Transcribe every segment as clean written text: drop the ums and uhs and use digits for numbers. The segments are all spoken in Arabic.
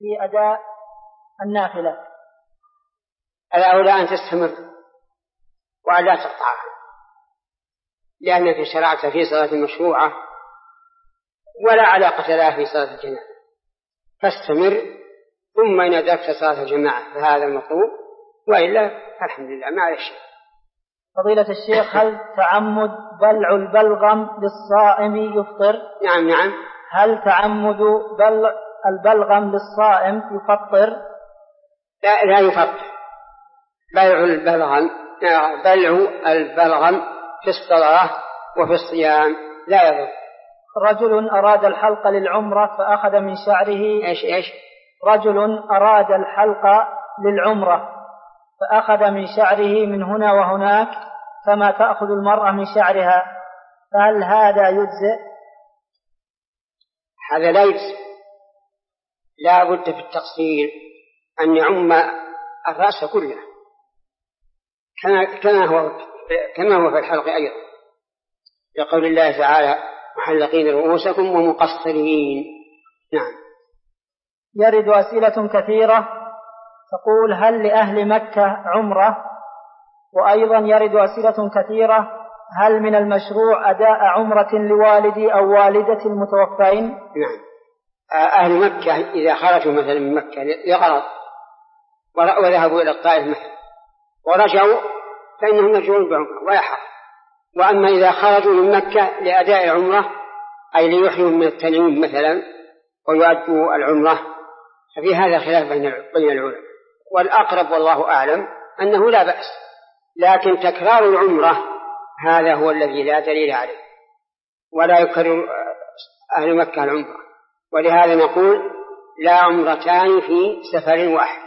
في أداء النافلة؟ الأولى أن تستمر وأن لا تقطعها، لأنك شرعت في صلاة مشروعة ولا علاقة لها في صلاة الجماعة، فاستمر، ثم إن أدركت صلاة الجماعة فهذا المطلوب، وإلا الحمد لله ما عليه شيء. فضيلة الشيخ، هل تعمد بلع البلغم للصائم يفطر؟ نعم. هل تعمد بلع البلغم للصائم يفطر؟ لا يفطر. بلع البلغم في الصلاة وفي الصيام لا يضر. رجل أراد الحلق للعمرة فأخذ من شعره. إيش؟ رجل أراد الحلق للعمرة فأخذ من شعره من هنا وهناك كما تأخذ المرأة من شعرها، فهل هذا يجزئ؟ هذا لا يجزئ، لا بد في التقصير أن يعم الرأس كله كما هو في الحلق أيضا، لقول الله تعالى: محلقين رؤوسكم ومقصرين. نعم. يرد أسئلة كثيرة تقول: هل لأهل مكة عمرة؟ وأيضا يرد أسئلة كثيرة: هل من المشروع أداء عمرة لوالدي أو والدة المتوفين؟ نعم. أهل مكة إذا خرجوا مثلا من مكة لغرض وذهبوا إلى الطائف مثلا ورجعوا فإنهم يرجعون بعمرة ولا حرج. وأما إذا خرجوا من مكة لأداء العمرة أي ليحرموا من التنعيم مثلا ويؤدوا العمرة، ففي هذا خلاف بين العلماء، والأقرب والله أعلم أنه لا بأس، لكن تكرار العمرة هذا هو الذي لا دليل عليه، ولا يكرر أهل مكة العمرة، ولهذا نقول: لا عمرتان في سفر واحد.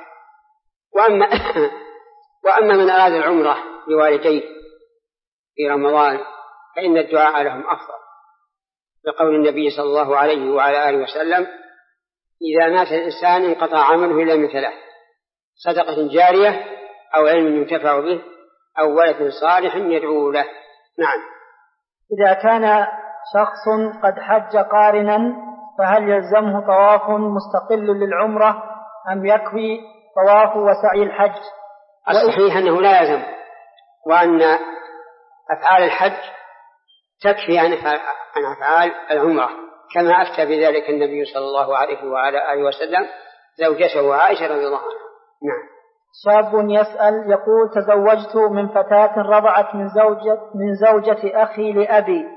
وأما من أراد العمرة لوالديه في رمضان فإن الدعاء لهم أفضل، لقول النبي صلى الله عليه وعلى آله وسلم: إذا مات الإنسان انقطع عمله إلا من ثلاث: صدقة جارية أو علم ينتفع به أو ولد صالح يدعو له. نعم. إذا كان شخص قد حج قارنا فهل يلزمه طواف مستقل للعمرة أم يكفي طواف وسعي الحج؟ الصحيح أنه لا يلزم، وأن أفعال الحج تكفي عن أفعال العمرة، كما أفتى بذلك النبي صلى الله عليه وعلى آله وسلم زوجته عائشة رضي الله عنها. نعم. شاب يسأل يقول: تزوجت من فتاة رضعت من زوجة أخي لأبي.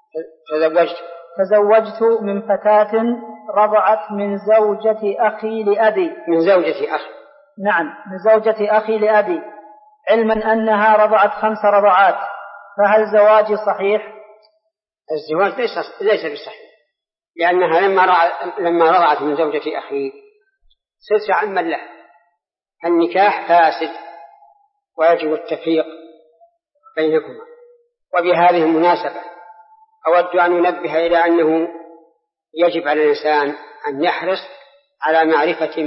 تزوجت من فتاة رضعت من زوجة أخي لأبي. من زوجة أخي. نعم، من زوجة أخي لأبي، علما أنها رضعت 5 رضعات، فهل زواجي صحيح؟ الزواج ليس بصحيح، لأنها لما رضعت من زوجة أخي صرت عما له، النكاح فاسد ويجب التفريق بينكما. وبهذه المناسبة أود أن ننبه إلى أنه يجب على الإنسان أن يحرص على معرفة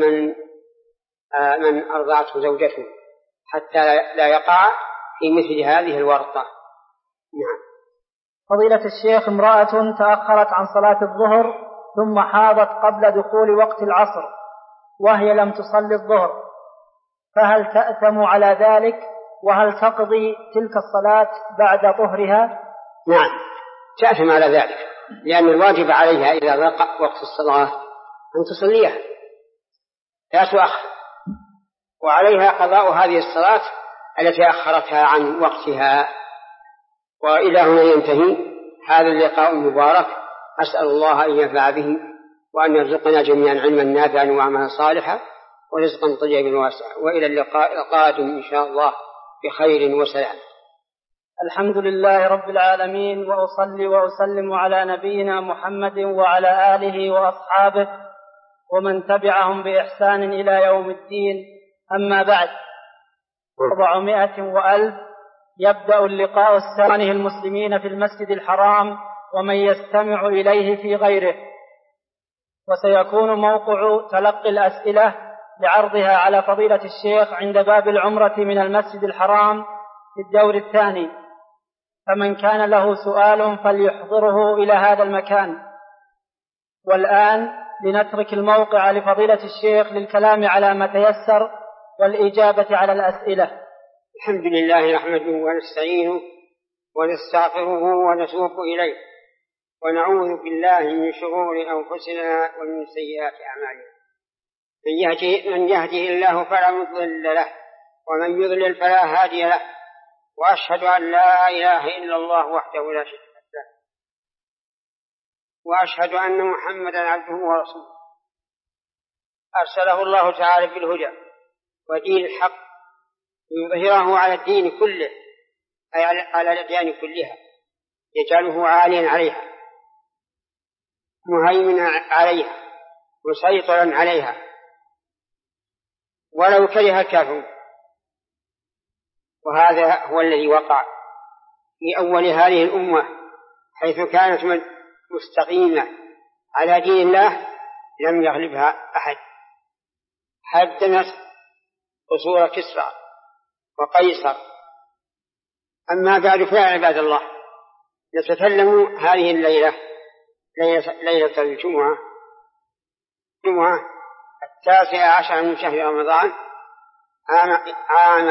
من أرضعته زوجته حتى لا يقع في مثل هذه الورطة. نعم. فضيلة الشيخ، امرأة تأخرت عن صلاة الظهر ثم حاضت قبل دخول وقت العصر وهي لم تصلي الظهر، فهل تأثم على ذلك؟ وهل تقضي تلك الصلاة بعد طهرها؟ نعم، تأثم على ذلك، لأن الواجب عليها إذا وقع وقت الصلاة أن تصليها لا تؤخر، وعليها قضاء هذه الصلاة التي أخرتها عن وقتها. وإلى هنا ينتهي هذا اللقاء المبارك، أسأل الله أن ينفع به وأن يرزقنا جميعا علما نافعا وعملا صالحا ورزقا طيبا واسعا، وإلى اللقاء القادم إن شاء الله بخير وسلام. الحمد لله رب العالمين، وأصلي وأسلم على نبينا محمد وعلى آله وأصحابه ومن تبعهم بإحسان إلى يوم الدين. أما بعد، 400 وألف يبدأ اللقاء الثاني المسلمين في المسجد الحرام ومن يستمع إليه في غيره، وسيكون موقع تلقي الأسئلة لعرضها على فضيلة الشيخ عند باب العمرة من المسجد الحرام في الدور الثاني، فمن كان له سؤال فليحضره إلى هذا المكان. والآن لنترك الموقع لفضيلة الشيخ للكلام على ما تيسر والإجابة على الأسئلة. الحمد لله نحمده ونستعينه ونستغفره ونتوب إليه ونعوذ بالله من شرور أنفسنا ومن سيئات أعمالنا. من يهده الله فلا مضل له ومن يضلل فلا هادي له، وأشهد أن لا إله إلا الله وحده لا شريك له، وأشهد أن محمدا عبده ورسوله أرسله الله تعالى بالهدى ودين الحق ليظهره على الدين كله، أي على الأديان كلها، يجعله عاليا عليها مهيمنا عليها مسيطرا عليها ولو كره الكافرون. وهذا هو الذي وقع في أول هذه الأمة، حيث كانت مستقيمة على دين الله لم يغلبها أحد. هدمت قصور كسرى وقيصر. أما بعد فيا عباد الله، نتكلم هذه الليلة ليلة الجمعة 19 من شهر رمضان عام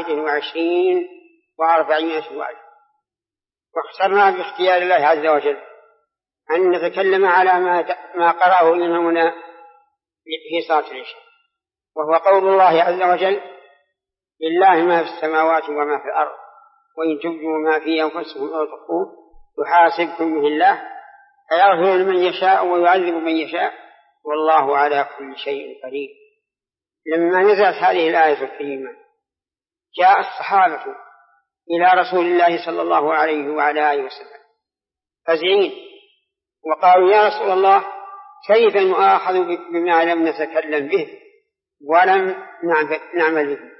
21 و400 وألف، واخترنا باختيار الله عز وجل أن نتكلم على ما قرأه إمامنا في صلاة العشاء، وهو قول الله عز وجل: لله ما في السماوات وما في الأرض وإن تبدوا ما في أنفسكم أو تخفوه يحاسبكم به الله فيغفر لمن يشاء ويعذب من يشاء والله على كل شيء قدير. لما نزلت هذه الآية الكريمة جاء الصحابة إلى رسول الله صلى الله عليه وعلى آله وسلم فزعين وقالوا: يا رسول الله، كيف نؤاخذ بما لم نتكلم به ولم نعمل به؟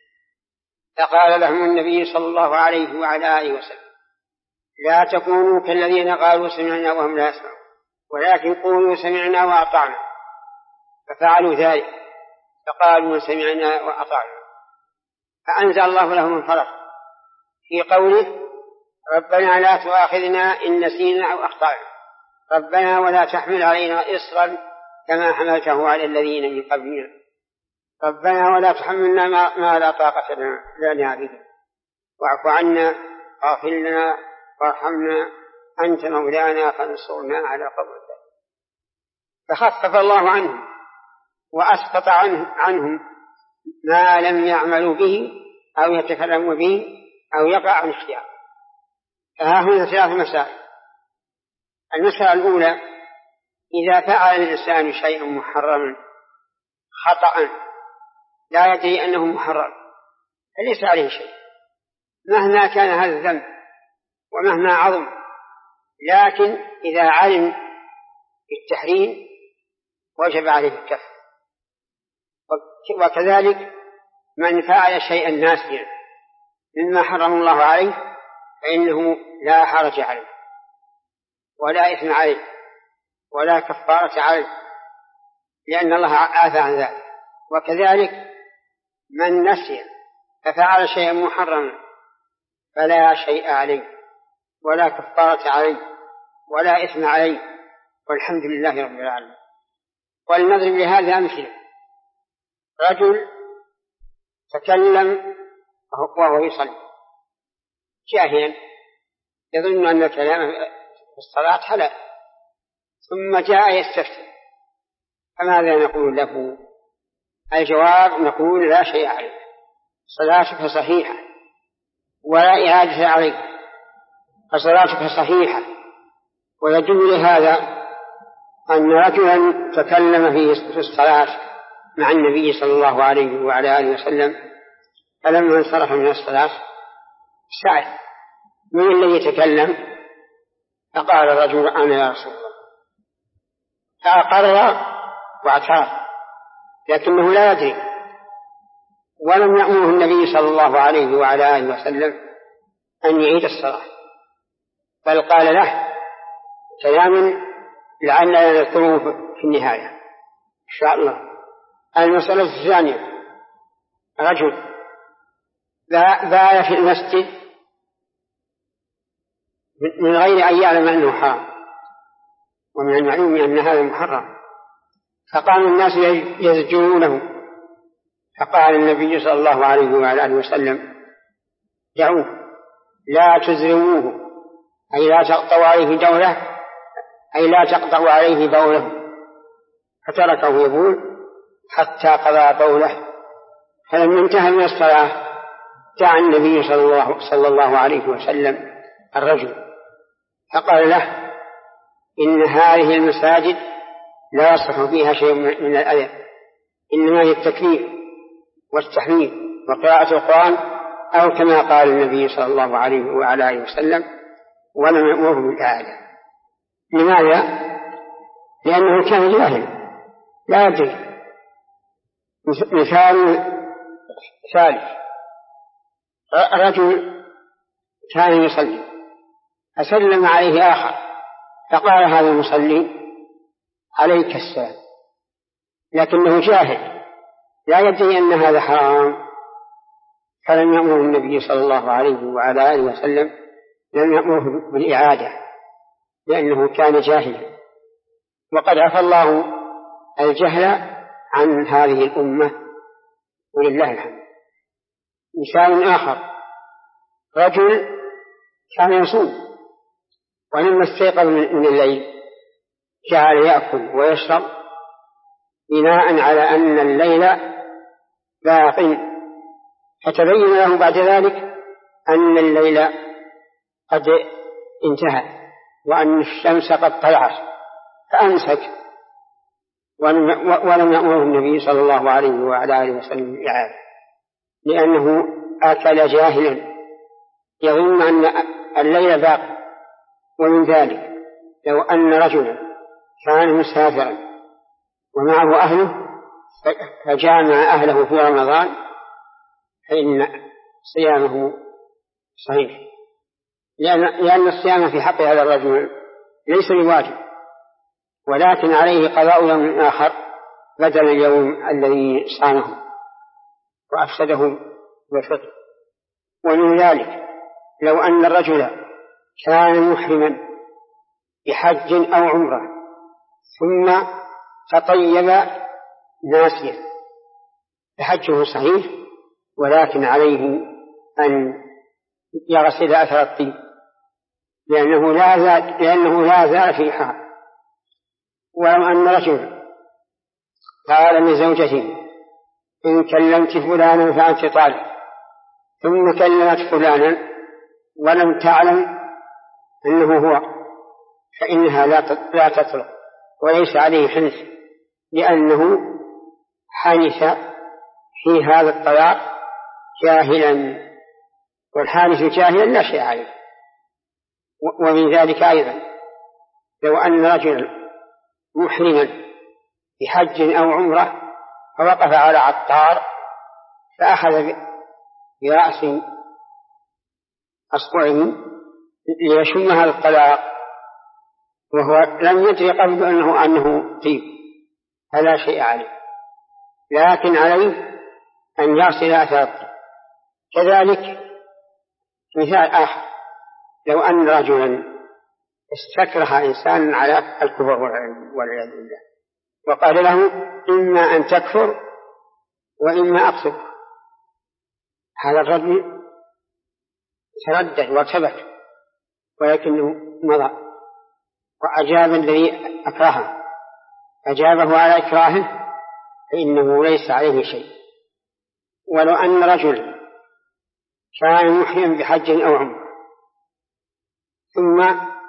فقال لهم النبي صلى الله عليه وعلى آله وسلم: لا تكونوا كالذين قالوا سمعنا وهم لا يسمعون، ولكن قولوا سمعنا وأطعنا. ففعلوا ذلك، فقالوا سمعنا وأطعنا. فأنزل الله لهم الفرج في قوله: ربنا لا تؤاخذنا إن نسينا أو أخطأنا، ربنا ولا تحمل علينا إصرا كما حملته على الذين من قبلنا، ربنا ولا تحملنا ما لا طاقة لنا به، واعف عنا واغفر لنا وارحمنا أنت مولانا فانصرنا على القوم الكافرين. فخفف الله عنهم وأسقط عنهم ما لم يعملوا به أو يتكلموا به أو يقع عن اختيار. فها هنا 3 مسائل. المسألة الأولى: إذا فعل الإنسان شيئا محرما خطأ لا يدري أنه محرم فليس عليه شيء مهما كان هذا الذنب ومهما عظم، لكن إذا علم بالتحريم وجب عليه الكف. وكذلك من فعل شيئا ناسيا مما حرم الله عليه فإنه لا حرج عليه ولا إثم عليه ولا كفارة عليه، لأن الله عافى عن ذلك. وكذلك من نسي ففعل شيئا محرما فلا شيء عليه ولا كفارة عليه ولا إثم عليه، والحمد لله رب العالمين. ولنضرب لهذا أمثلة: رجل تكلم وهو يصلي جاهلا يظن أن الكلام في الصلاة حلال، ثم جاء يستفتي، فماذا نقول له؟ الجواب: نقول لا شيء عليك، صلاتك صحيحة ولا إعادة عليك، فصلاتك صحيحة. ويدل لهذا أن رجلا تكلم في الصلاة مع النبي صلى الله عليه وعلى آله وسلم، فلما انصرف من الصلاة سأل: من الذي يتكلم؟ فقال الرجل: أنا يا رسول الله. فأقر واعترف، لكنه لا يدري، ولم يأمره النبي صلى الله عليه وعلى آله وسلم أن يعيد الصلاة، بل قال له كلام لعلنا نذكره في النهاية إن شاء الله. المسألة الثانية: رجل بال في المسجد من غير أن يعلم أنه حرام، ومن المعلوم أن هذا محرم، فقام الناس يزجرونه، فقال النبي صلى الله عليه وعلى آله وسلم: دعوه، لا تزرموه، أي لا تقطعوا عليه دوله، أي لا تقطعوا عليه بوله. فتركه يقول حتى قضى بوله. فلما انتهى من الصلاة دعا النبي صلى الله عليه وسلم الرجل فقال له: إن هذه المساجد لا يصح فيها شيء من الأذى، إنما هي التكبير والتحميد وقراءة القرآن، أو كما قال النبي صلى الله عليه وعلى آله وسلم، ولم يأمره بالإعادة. لماذا؟ لأنه كان جاهل لا يدري. مثال ثالث: رجل كان يصلي فسلم عليه آخر فقال هذا المصلي: عليك السلام، لكنه جاهل لا يدري أن هذا حرام، فلم يأمر النبي صلى الله عليه وعلى آله وسلم، لم يأمره بالإعادة لأنه كان جاهلا. وقد عفى الله الجهل عن هذه الأمة ولله الحمد. مثال آخر: رجل كان يصوم ولما استيقظ من الليل جعل يأكل ويشرب بناء على أن الليل باق، فتبين له بعد ذلك أن الليل قد انتهى وأن الشمس قد طلعت، فأمسك ولم يأمره النبي صلى الله عليه وعلى آله وسلم بالإعادة، لأنه أكل جاهلا يظن أن الليل باق. ومن ذلك لو أن رجلا كان مسافرا ومعه أهله فجامع أهله في رمضان فإن صيامه صحيح، لأن الصيام في حق هذا الرجل ليس بواجب، ولكن عليه قضاء يوم آخر بدل اليوم الذي صامه وأفسده بالفطر. ومن ذلك لو أن الرجل كان محرما بحج أو عمرة ثم تطيب ناسيا فحجه صحيح، ولكن عليه أن يغسل أثر الطيب لأنه لا زال في حال. ولو أن رجل قال لزوجته: إن كلمت فلانا فأنت طالق، ثم كلمت فلانا ولم تعلم أنه هو، فإنها لا تطلق وليس عليه حنث، لأنه حنث في هذا الطلاق جاهلا، والحانث جاهلا لا شيء عليه. ومن ذلك أيضا لو أن رجل محرما بحج أو عمرة فوقف على عطار فأخذ برأس أصبعه ليشم هذا الطلاق وهو لم يدري قبل أنه طيب، فلا شيء عليه، لكن عليه أن يغسل أثر الطيب. كذلك مثال آخر: لو أن رجلا استكره إنسان على الكفر والعياذ بالله وقال له: إما أن تكفر وإما أقتلك، هذا الرجل تردد وارتبك ولكنه مضى وأجاب الذي أكرهه، أجابه على إكراهه فإنه ليس عليه شيء. ولو أن رجل كان محرم بحج أو عمرة ثم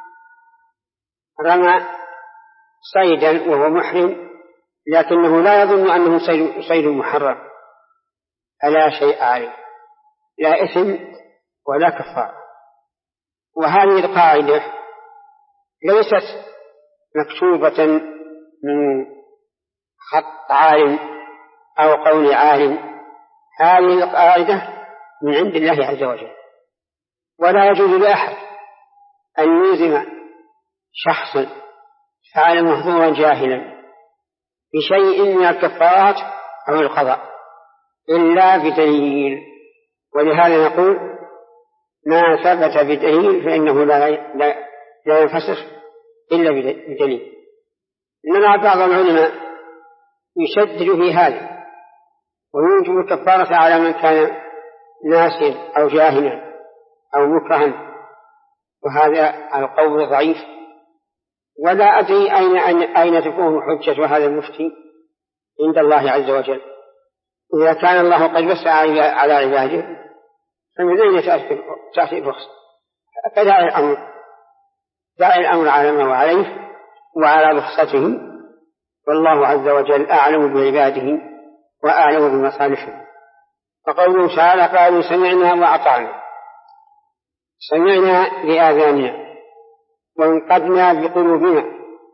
رمى صيدا وهو محرم لكنه لا يظن أنه صيد محرم فلا شيء عليه، لا إثم ولا كفارة. وهذه القاعدة ليست مكتوبة من خط عالم أو قول عالم، هذه القاعدة من عند الله عز وجل، ولا يجوز لأحد أن يلزم شخصا فعل محظورا جاهلا بشيء من الكفارات أو القضاء إلا بدليل. ولهذا نقول: ما ثبت بدليل فإنه لا ينفسخ إلا بدليل. إنما بعض العلماء يشدد في هذا ويوجب الكفارة على من كان ناسيا أو جاهلا أو مكرها، وهذا القول ضعيف، ولا أدري أين تكون حجة هذا المفتي عند الله عز وجل. إذا كان الله قد وسع على عباده فمن أين تأتي الرخصة؟ فدع الأمر على ما هو عليه وعلى رخصته، والله عز وجل أعلم بعباده وأعلم بمصالحهم. فقوله تعالى قالوا سمعنا وأطعنا، سمعنا بآذاننا وانقدنا بقلوبنا،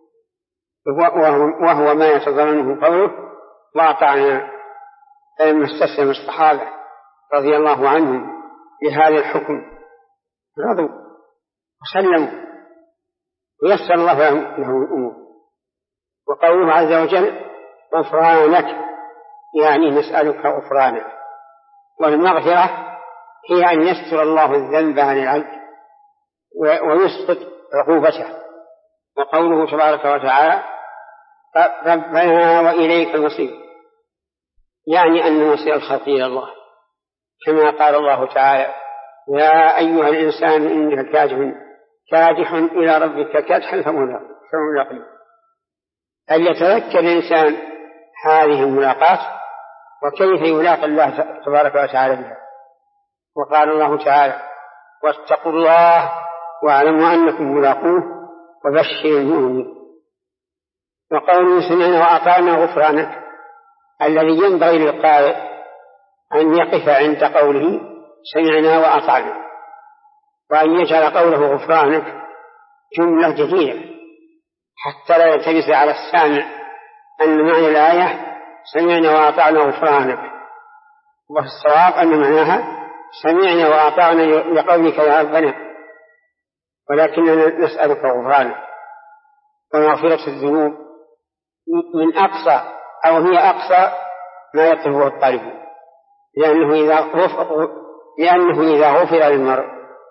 وهو ما يتضمنه قوله وأطعنا، فلما استسلم الصحابة رضي الله عنهم لهذا الحكم رضوا وسلموا ويسر الله لهم الأمور. وقوله عز وجل غفرانك، يعني نسألك غفرانك، والمغفرة هي أن يستر الله الذنب عن العبد ويسقط عقوبته. وقوله تبارك وتعالى ربنا وإليك المصير، يعني أن المصير الخلق إلى الله، كما قال الله تعالى يا أيها الإنسان إنك كادح إلى ربك كادحا فملاقيه. هل يتذكر الإنسان هذه الملاقات وكيف يلاقي الله تبارك وتعالى بها؟ وقال الله تعالى واتقوا الله واعلموا أنكم ملاقوه وبشر المؤمنين. وقوله سمعنا وأطعنا غفرانك، الذي ينبغي للقارئ أن يقف عند قوله سمعنا وأطعنا، وأن يجعل قوله غفرانك جملة جديدة حتى لا يلتبس على السامع أن معنى الآية سمعنا وأطعنا غفرانك، والصواب أن معناها سمعنا وأطعنا لقولك يا ربنا، ولكننا نسألك غفرانك ومغفرة الذنوب من أقصى أو هي أقصى ما يطلبه الطالب، لأنه إذا غفر للمرء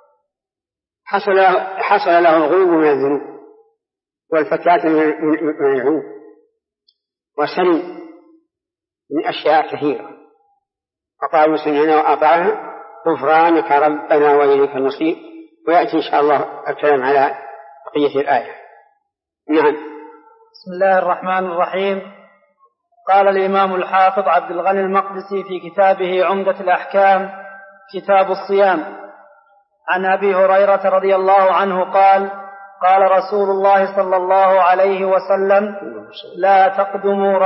حصل له الغلو من الذنوب والفتاة من العيوب، وسلم من أشياء كثيرة. فقالوا سمعنا وأطعنا غفرانك ربنا وإليك المصير، ويأتي إن شاء الله الكلام على بقية الآية. نعم. بسم الله الرحمن الرحيم. قال الإمام الحافظ عبد الغني المقدسي في كتابه عمدة الأحكام كتاب الصيام عن أبي هريرة رضي الله عنه قال قال رسول الله صلى الله عليه وسلم لا تقدموا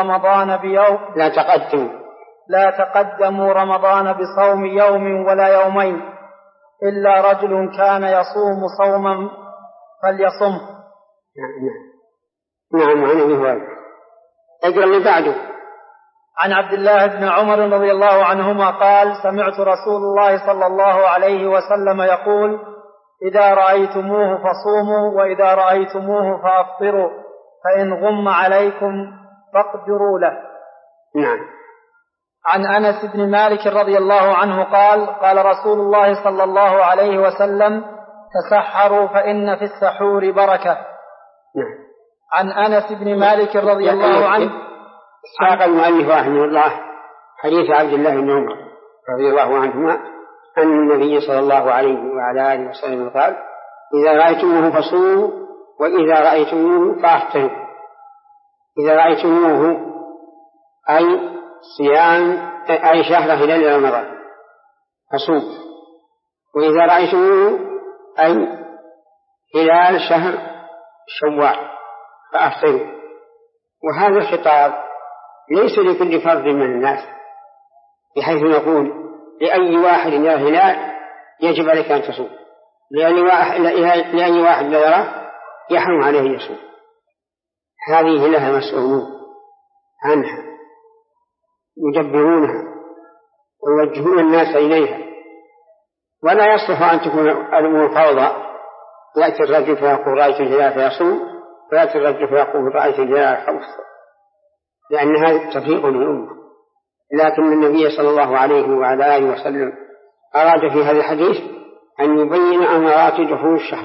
رمضان بصوم يوم ولا يومين إلا رجل كان يصوم صوما فليصم. نعم. عن أبي هريرة أجر اللي بعده. عن عبد الله بن عمر رضي الله عنهما قال سمعت رسول الله صلى الله عليه وسلم يقول إذا رأيتموه فصوموا وإذا رأيتموه فأفطروا فإن غم عليكم فاقدروا له. نعم. عن أنس بن مالك رضي الله عنه قال قال رسول الله صلى الله عليه وسلم تسحروا فإن في السحور بركة. نعم. عن أنس بن مالك رضي الله عنه ساق المؤلف رحمه الله حديث عبد الله بن عمر رضي الله عنهما أن النبي صلى الله عليه وعلى آله وسلم قال إذا رأيتموه فصوموا وإذا رأيتموه فأفطروا. إذا رأيتموه أي صيام أي شهر هلال رمضان فصوم، وإذا رأيتموه أي هلال شهر شوال فأفطروا. وهذا الخطاب ليس لكل فرد من الناس، بحيث نقول لأي واحد يرى هلال يجب عليك أن تصوم، لأي واحد لا يراه يحرم عليه يصوم. هذه لها مسؤولون عنها يدبرونها ويوجهون الناس إليها، ولا يصلح أن تكون الأمور فوضى. يأتي الرجل فيقول رأيت الهلال فيصوم، ويأتي الرجل فيقول رأيت الهلال فأفطر، لأن هذا تفريق للأمة. لكن النبي صلى الله عليه وعلى آله وسلم أراد في هذا الحديث أن يبين أمارات دخول الشهر.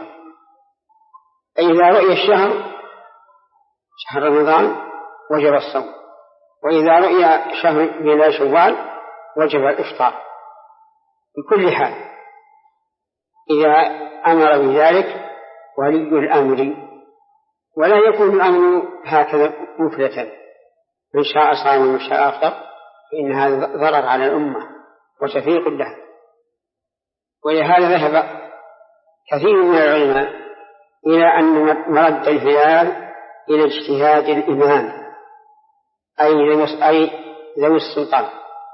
إذا رؤي الشهر شهر رمضان وجب الصوم، وإذا رؤي شهر هلال شوال وجب الإفطار بكل حال إذا أمر بذلك ولي الأمر، ولا يكون الأمر هكذا مفلتا، من شاء صام ومن شاء أفطر، فإن هذا ضرر على الأمة وتفريق له. ولهذا ذهب كثير من العلماء إلى أن مرد الهلال إلى اجتهاد الإمام أي ذوي السلطان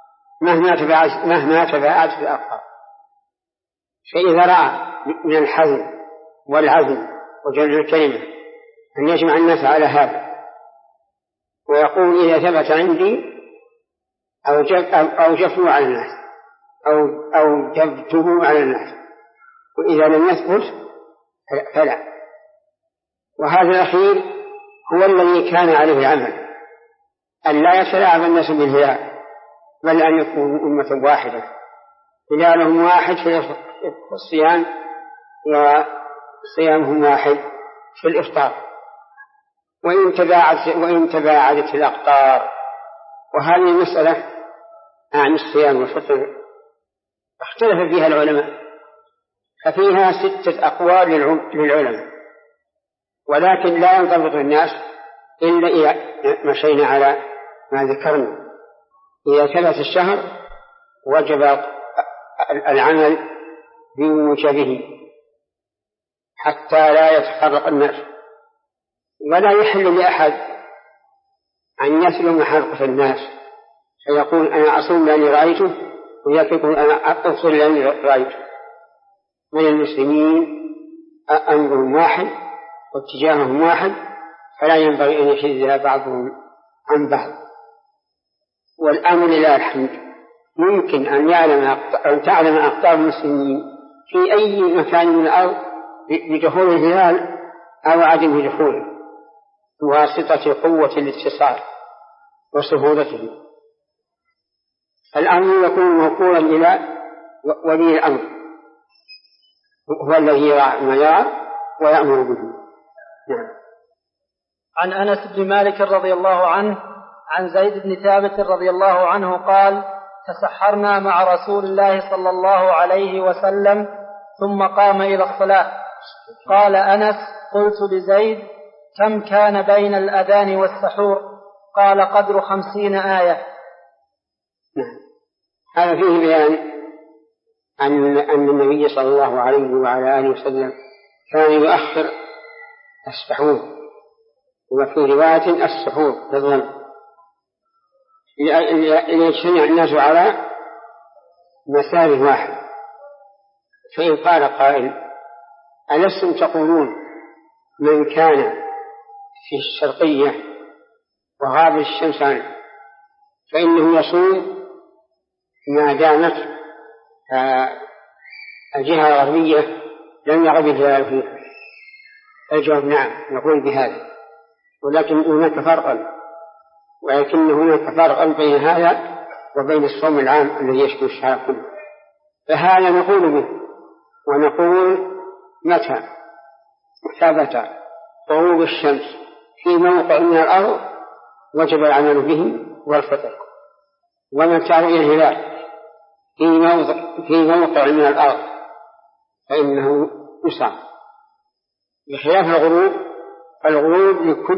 مهما تباعدت الأخبار. فإذا رأى من الحزم والعزم وجمع الكلمة أن يجمع الناس على هذا ويقول إذا ثبت عندي أوجبته على الناس أو جبته على الناس، وإذا لم يثبت فلا. وهذا الأخير هو الذي كان عليه العمل، أن لا يتلاعب الناس بالهلال، بل أن يكونوا أمة واحدة هلالهم واحد في الصيام وصيامهم واحد في الإفطار، وإن تباعدت الأقطار. وهذه المسألة عن الصيام والفطر اختلف فيها العلماء، ففيها 6 أقوال للعلماء، ولكن لا ينضبط الناس إلا إذا مشينا على ما ذكرنا. إذا ثبت الشهر وجب العمل بموجبه حتى لا يتفرق الناس، ولا يحل لأحد أن يسلم حلقة الناس فيقول أنا أصوم لأني رأيته، ويقول أنا أفطر لأني رأيته. من المسلمين أمرهم واحد واتجاههم واحد، فلا ينبغي أن يشذ بعضهم عن بعض. والأمر لله الحمد ممكن أن تعلم أقطار المسلمين في أي مكان من الأرض بدخول الهلال أو عدم دخوله بواسطة قوة الاتصال وسهولته. الأمر يكون موكولا إلى ولي الأمر، هو الذي يرى ما يرى ويأمر به. نعم. عن أنس بن مالك رضي الله عنه عن زيد بن ثابت رضي الله عنه قال: تسحرنا مع رسول الله صلى الله عليه وسلم ثم قام إلى الصلاة. قال أنس: قلت لزيد: كم كان بين الأذان والسحور؟ قال: قدر 50 آية. هذا فيه بيان أن النبي صلى الله عليه وعلى آله وسلم كان يؤخر السحور، وفي رواية السحور بالظن، ليجتمع الناس على مسار واحد. فإن قال قائل: ألستم تقولون من كان في الشرقية وغاب الشمس عنه فإنه يصوم ما دامت الجهة الغربية لم يغب الهلال فيها؟ الجواب: نعم، نقول بهذا، ولكن هناك فرقا بين هذا وبين الصوم العام الذي يشمل الشهر كله. فهذا نقول به، ونقول متى ثبت غروب الشمس في موقع من الأرض وجب العمل به والفطر، ومتى رؤي الهلال في موقع من الأرض فإنه يصام. بخلاف الغروب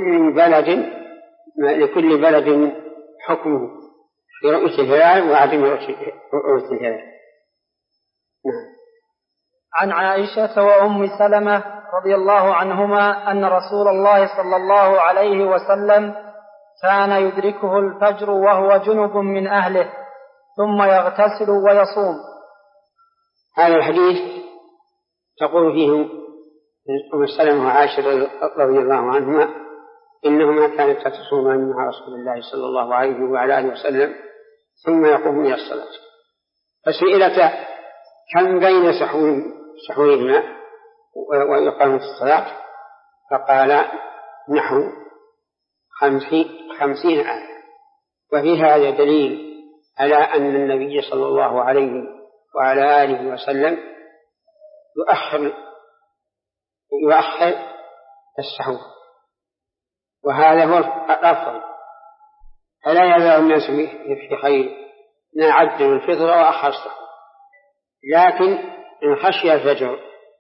لكل بلد حكمه في رؤية الهلال وعدم رؤية الهلال. عن عائشة وأم سلمة رضي الله عنهما أن رسول الله صلى الله عليه وسلم كان يدركه الفجر وهو جنب من أهله ثم يغتسل ويصوم. هذا الحديث تقول فيه أم سلمة وعائشة رضي الله عنهما إنهما كانت تصومان مع رسول الله صلى الله عليه وعلى آله وسلم ثم يقوم إلى الصلاة. فسئلت: كم بين سحورهما وإقامة الصلاة؟ فقال: نحو 50 آية. وفي هذا دليل على أن النبي صلى الله عليه وعلى آله وسلم يؤخر السحور، وهذا هو الأفضل، ألا يزال الناس في خير نعجل الفطر وأخر السحور، لكن إن خشي الفجر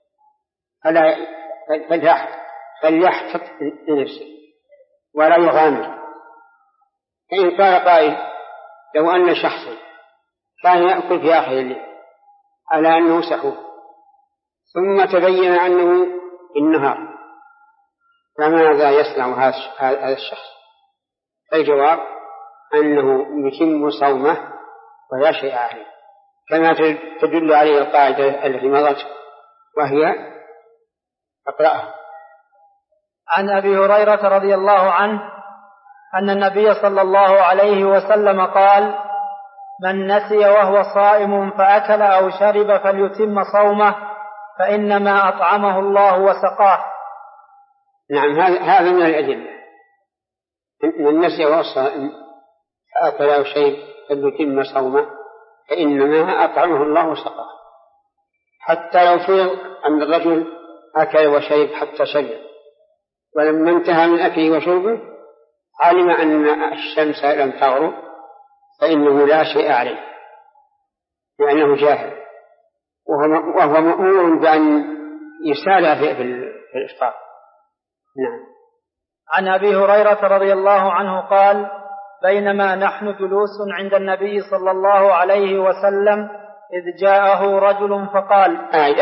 فليحتط لنفسه ولا يغامر. فإن قال قائل لو أن شخصا كان يأكل في آخر الليل على أنه سحور ثم تبين أنه النهار، فماذا يصنع هذا الشخص؟ الجواب أنه يتم صومه ولا شيء عليه، كما تدل عليه القاعدة التي مضت وهي اقرأها. عن أبي هريرة رضي الله عنه أن النبي صلى الله عليه وسلم قال: من نسي وهو صائم فأكل أو شرب فليتم صومه فإنما أطعمه الله وسقاه. نعم، هذا من الأدلة. من نسي وهو صائم فأكل أو شرب فليتم صومه فإنما أطعمه الله وسقاه. حتى لو فرض أن الرجل أكل وشرب حتى شرب، ولما انتهى من أكله وشربه علم أن الشمس لم تغرب فإنه لا شيء عليه لأنه جاهل، وهو مأمور بأن يسارع في الإفطار. نعم. عن أبي هريرة رضي الله عنه قال: بينما نحن جلوس عند النبي صلى الله عليه وسلم إذ جاءه رجل فقال.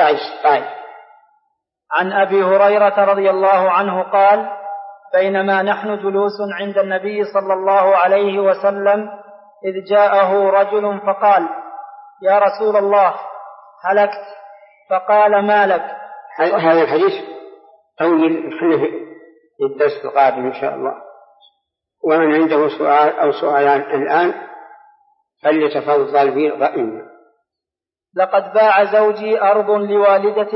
عن أبي هريرة رضي الله عنه قال: بينما نحن جلوس عند النبي صلى الله عليه وسلم إذ جاءه رجل فقال: يا رسول الله هلكت. فقال: ما لك؟ هذا الحديث طويل في الدرس القادم إن شاء الله، ومن عنده سؤال أو سؤالان الآن فليتفضل برأيه. لقد باع زوجي أرض لوالدة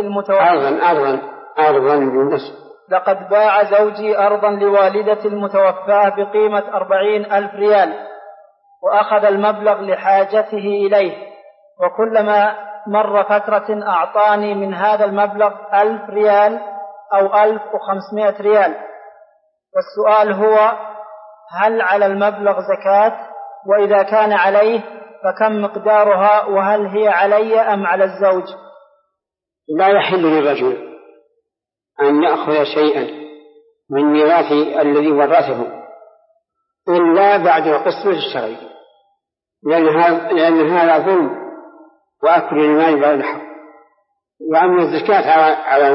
لقد باع زوجي أرضا لوالدة المتوفاة بقيمة 40,000 ريال، وأخذ المبلغ لحاجته إليه، وكلما مر فترة أعطاني من هذا المبلغ 1000 ريال أو 1500 ريال. والسؤال هو: هل على المبلغ زكاة؟ وإذا كان عليه فكم مقدارها؟ وهل هي علي أم على الزوج؟ لا يحل للرجل أن يأخذ شيئا من ميراث الذي ورثه إلا بعد القسمة الشرعية، لأن هذا ظلم وأكل المال بغير الحق. وأما الزكاة على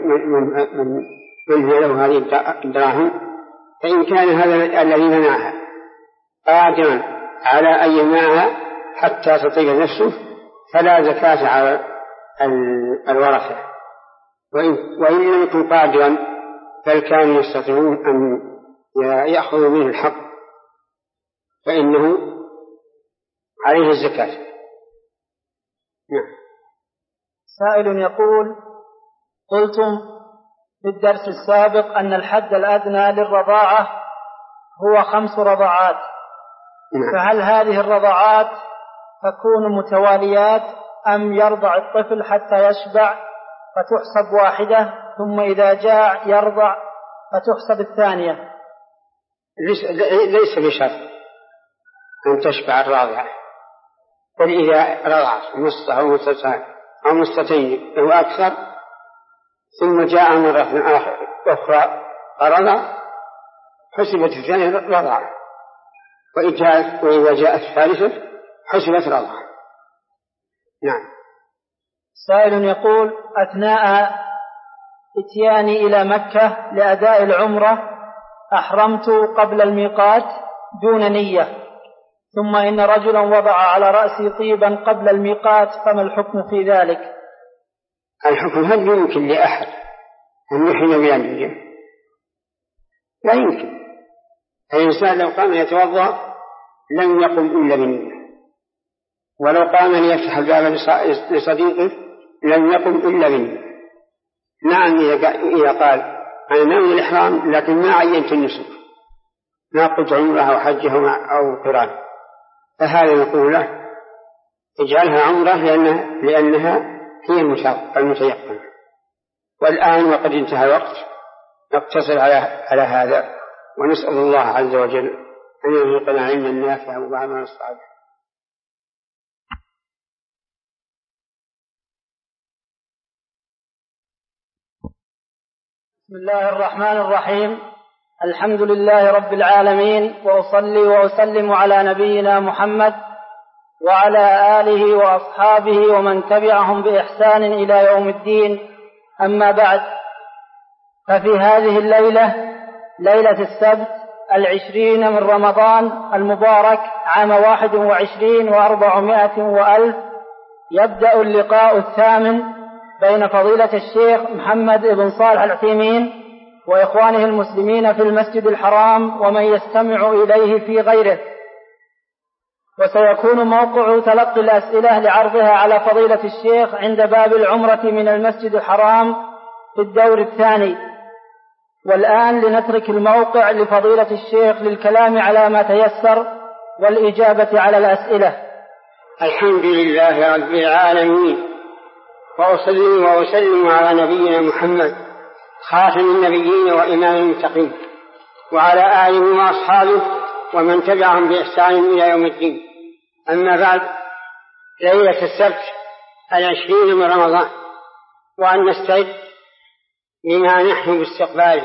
من هي له هذه الدراهم، فإن كان هذا الذي منعها قادرا على أن يمنعها حتى تطيب نفسه فلا زكاة على الورثة، وإن لم يكن قادرا بل كانوا يستطيعون أن يأخذوا منه الحق فإنه عليه الزكاة. نعم. سائل يقول: قلتم في الدرس السابق أن الحد الأدنى للرضاعة هو 5 رضعات، فهل هذه الرضعات تكون متواليات أم يرضع الطفل حتى يشبع فتحسب واحدة، ثم إذا جاء يرضع فتحسب الثانية؟ ليس بشرط أن تشبع الراضعة، بل إذا رضعت نصف أو نصفتين أو نصفتين أو أكثر ثم جاء مرة أخرى فرضع حسبت الثانية رضعة، وإذا جاءت الثالثة حسبت رضعة. نعم. سائل يقول: أثناء إتياني إلى مكة لأداء العمرة أحرمت قبل الميقات دون نية، ثم إن رجلا وضع على رأسي طيبا قبل الميقات، فما الحكم في ذلك؟ الحكم: هل يمكن لأحد أن يحرم بلا نية؟ لا يمكن. الإنسان لو قام يتوضأ لم يقم إلا بنية، ولو قام ليفتح الباب لصديقه لم يقم إلا بنية. نعم، إذا قال أنا ناوي الإحرام لكن ما عينت النسك، ما قلت عمره أو حجه أو قران، فهذا نقول له اجعلها عمره لأنها هي المتيقنة. والآن وقد انتهى الوقت نقتصر على هذا، ونسأل الله عز وجل أن يرزقنا علما نافعا وعملا صالحا. بسم الله الرحمن الرحيم. الحمد لله رب العالمين، وأصلي وأسلم على نبينا محمد وعلى آله وأصحابه ومن تبعهم بإحسان إلى يوم الدين. أما بعد، ففي هذه الليلة، ليلة السبت 20 من رمضان المبارك عام 21 و400 وألف، يبدأ اللقاء الثامن بين فضيلة الشيخ محمد بن صالح العثيمين وإخوانه المسلمين في المسجد الحرام ومن يستمع إليه في غيره، وسيكون موقع تلقي الأسئلة لعرضها على فضيلة الشيخ عند باب العمرة من المسجد الحرام في الدور الثاني. والآن لنترك الموقع لفضيلة الشيخ للكلام على ما تيسر والإجابة على الأسئلة. الحمد لله رب العالمين، وأصلي وأسلم على نبينا محمد خاتم النبيين وإمام المتقين، وعلى آله وأصحابه ومن تبعهم بإحسان إلى يوم الدين. أما بعد، ليلة السبت 20 من رمضان، وأن نستعد لما نحن باستقباله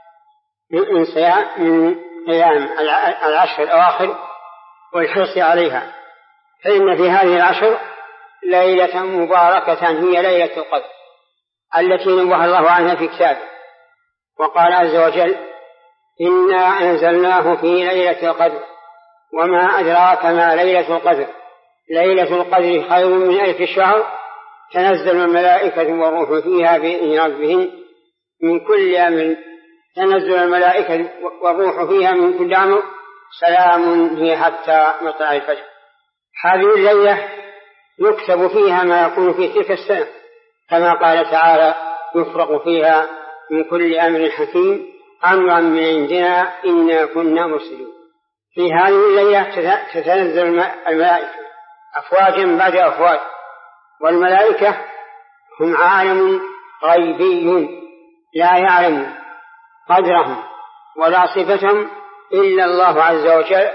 من قيام العشر الأواخر والحرص عليها، فإن في هذه العشر ليلة مباركة هي ليلة القدر التي نبه الله عنها في كتابه، وقال عز وجل: إنا أنزلناه في ليلة القدر وما أدراك ما ليلة القدر، ليلة القدر خير من 1000 شهر، تنزل الملائكة والروح فيها بإذن ربهم من كل أمر، تنزل الملائكة والروح فيها من كل أمر، سلام هي حتى مطلع الفجر. هذه الليلة يكتب فيها ما يكون في تلك السنة، كما قال تعالى: يفرق فيها من كل أمر حكيم أمرا من عندنا إنا كنا مرسلين. في هذه الليلة تتنزل الملائكة أفواجا بعد أفواج، والملائكة هم عالم غيبي لا يعلم قدرهم ولا صفتهم إلا الله عز وجل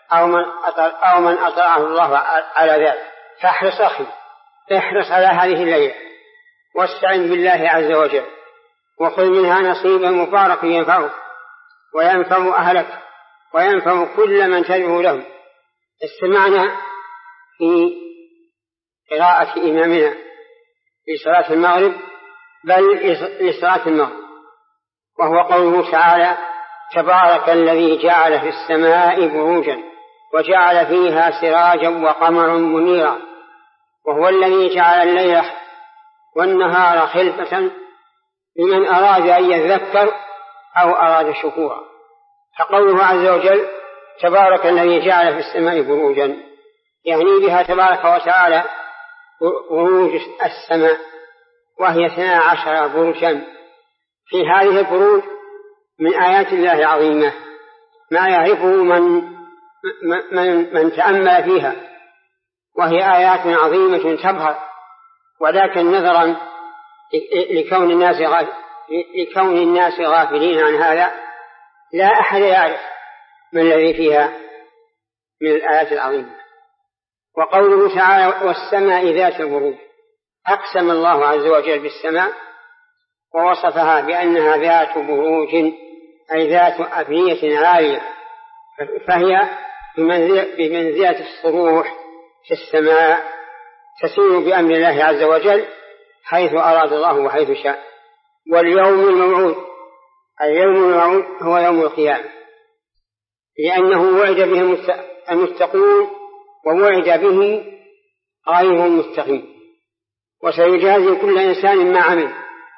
أو من أطاعه الله على ذلك. فاحرص أخي، احرص على هذه الليلة واستعن بالله عز وجل، وخذ منها نصيبا مباركا ينفعك وينفع أهلك وينفع كل من تدعو لهم. استمعنا في قراءة إمامنا في صلاة المغرب، بل لصلاة المغرب، وهو قوله تعالى: تبارك الذي جعل في السماء بروجا وجعل فيها سراجا وقمرا منيرا، وهو الذي جعل الليل والنهار خلفة لمن أراد أن يذكر أو أراد شكورا. فقوله عز وجل: تبارك الذي جعل في السماء بروجا، يعني بها تبارك وتعالى بروج السماء، وهي 12 برجا. في هذه البروج من آيات الله العظيمة ما يعرفه من تأمل فيها، وهي آيات عظيمة تبهر، ولكن نظرا لكون الناس غافلين عن هذا لا أحد يعرف ما الذي فيها من الآيات العظيمة. وقوله تعالى: والسماء ذات البروج، أقسم الله عز وجل بالسماء ووصفها بأنها ذات بروج، أي ذات أبنية عالية، فهي بمنزلة الصروح في السماء، تسير بأمر الله عز وجل حيث أراد الله وحيث شاء. واليوم الموعود، اليوم الموعود هو يوم القيامة، لأنه وعد به المتقون ووعد به غير المتقين، وسيجازي كل إنسان ما عمل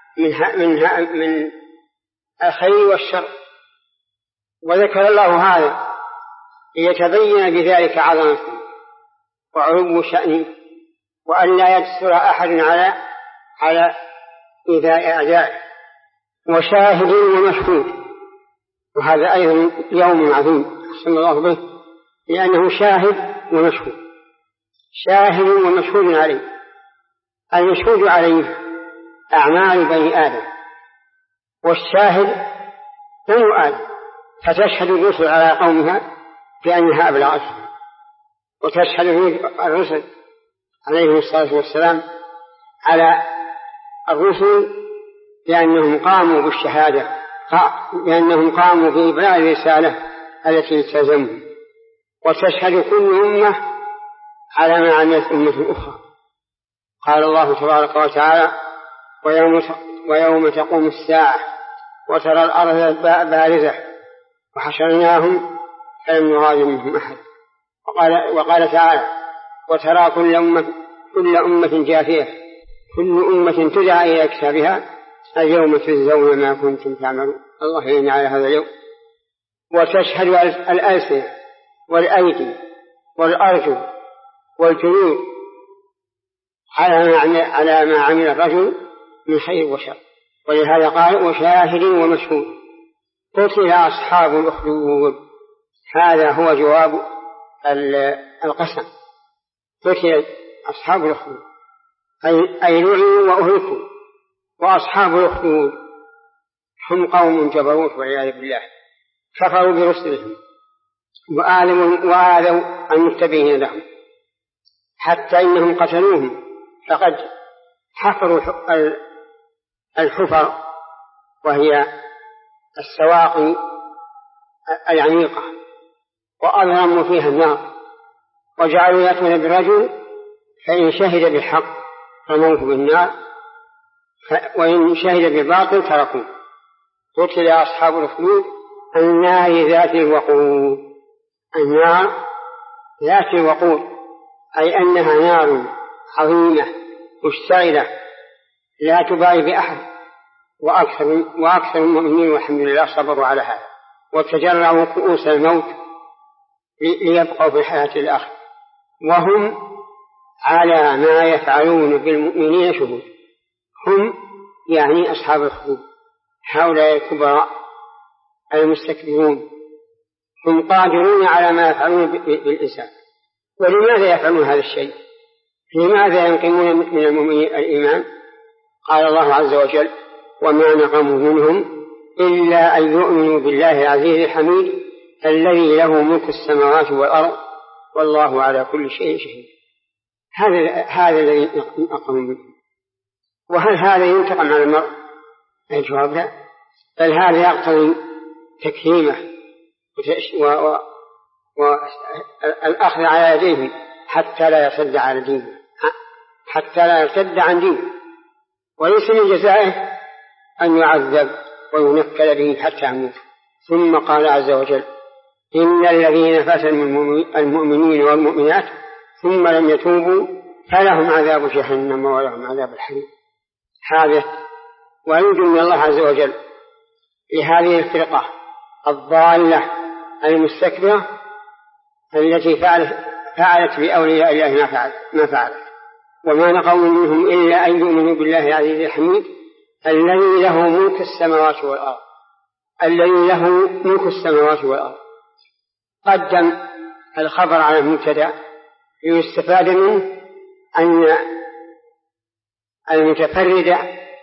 من الخير والشر. وذكر الله هذا ليتبين بذلك عظمته وعلو شأنه، وأن لا يجسر أحد على إيذاء أعدائه. وشاهد ومشهود، وهذا أيضا يوم عظيم أحسن الله به، لأنه شاهد ومشهود، شاهد ومشهود عليه. المشهود عليه أعمال بني آدم، والشاهد بنو آدم، فتشهد الرسل على قومها بأنها أبلغت. وتشهد الرسل عليهم الصلاة والسلام على الرسل بأنهم قاموا بالشهادة، بأنهم قاموا بإبلاغ الرسالة التي التزموا. وتشهد كل أمة على ما عملت أمة أخرى. قال الله تبارك وتعالى: ويوم تقوم الساعة وترى الأرض بارزة وحشرناهم فلم نغادر منهم أحد. وقال تعالى: وترى كل أمة جاثية كل أمة تدعى إلى كتابها اليوم تجزون ما كنتم تعملون. الله يعين على هذا اليوم. وتشهد الألسنة والأيدي والأرجل والجلود على ما عمل الرجل من خير وشر. ولهذا قال: وشاهد ومشهود. قتل أصحاب الأخدود. هذا هو جواب القسم. قتل أصحاب الأخدود أي لعنوا وأهلكوا. وأصحاب الأخدود هم قوم جبروت والعياذ بالله، كفروا برسلهم وآذوا المتبعين لهم، حتى إنهم قتلوهم. فقد حفروا الحفر وهي السواقي العميقة وأضرموا فيها النار، وجعلوا يأتون بالرجل فإن شهد بالحق رموه بالنار وإن شهد بالباطل تركوه. قتل أصحاب الأخدود النار ذات الوقود. النار ذات الوقود أي أنها نار عظيمة مشتعلة لا تبالي بأحد. وأكثر المؤمنين والحمد لله صبروا على هذا وتجرعوا كؤوس الموت ليبقوا في الحياة الآخرة، وهم على ما يفعلون بالمؤمنين شهود. هم يعني أصحاب الخدود، هؤلاء الكبراء المستكبرون، هم قادرون على ما يفعلون بالإنسان. ولماذا يفعلون هذا الشيء؟ لماذا ينقمون من المؤمنين الإيمان؟ قال الله عز وجل: وما نقموا منهم إلا أن يؤمنوا بالله العزيز الحميد الذي له ملك السماوات والأرض والله على كل شيء شهيد. هذا الذي نقموا منه. وهل هذا ينتقم على المرء؟ الجواب لا، بل هذا يقتضي تكريمه والأخذ على يديه حتى لا يرتد على دينه، حتى لا يرتد عن دينه. وليس من جزائه أن يعذب وينكل به حتى يموت. ثم قال عز وجل: إن الذين فتنوا المؤمنين والمؤمنات ثم لم يتوبوا فلهم عذاب جهنم ولهم عذاب الحريق. هذا وعند من الله عز وجل لهذه الفرقة الضالة المستكبرة التي فعلت بأولياء الله ما فعلت. وما نقموا منهم إلا أن يؤمنوا بالله العزيز الحميد الذي له ملك السماوات والأرض. الذي له ملك السماوات والأرض. قدم الخبر على المبتدأ ليستفاد منه أن المتفرد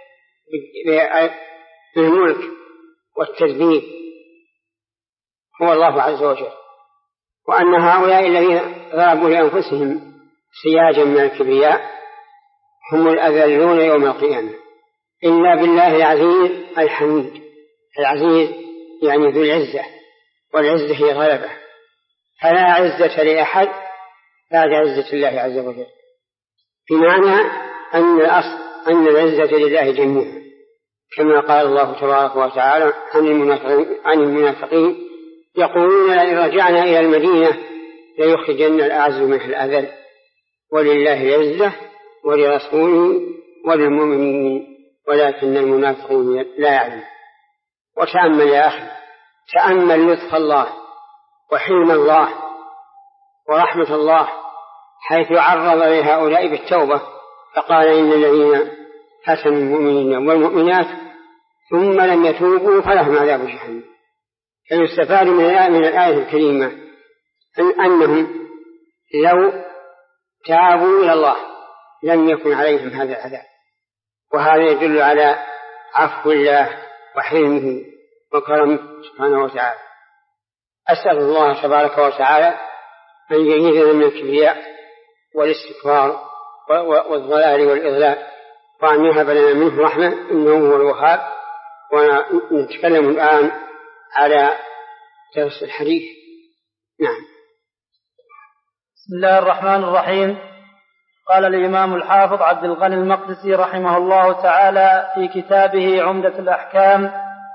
بالملك والتدبير هو الله عز وجل، وأن هؤلاء الذين ضربوا لأنفسهم سياجا من الكبرياء هم الأذلون يوم القيامة إلا بالله العزيز الحميد. العزيز يعني ذو العزة، والعزة هي غلبة، فلا عزة لأحد بعد عزة الله عز وجل، بمعنى أن العزة لله جميعا، كما قال الله تبارك وتعالى عن المنافقين: يقولون لئن رجعنا إلى المدينة ليخرجن الأعز منها الأذل ولله العزة ولرسوله وللمؤمنين ولكن المنافقين لا يعلمون. وتأمل يا أخي، تأمل لطف الله وحلم الله ورحمة الله حيث عرض لهؤلاء بالتوبة فقال: إن الذين فتنوا المؤمنين والمؤمنات ثم لم يتوبوا فلهم عذاب جهنم. فيستفاد من الآية الكريمة أنهم لو تابوا إلى الله لم يكن عليهم هذا العذاب. وهذا يدل على عفو الله وحلمه وكرمه سبحانه وتعالى. أسأل الله تبارك وتعالى أن يجيدنا من الكبرياء والاستكبار والضلال والإضلال، وأن يهب لنا منه رحمة إنه هو الوهاب. ونتكلم الآن على درس الحديث. نعم. بسم الله الرحمن الرحيم. قال الإمام الحافظ عبد الغني المقدسي رحمه الله تعالى في كتابه عمدة الأحكام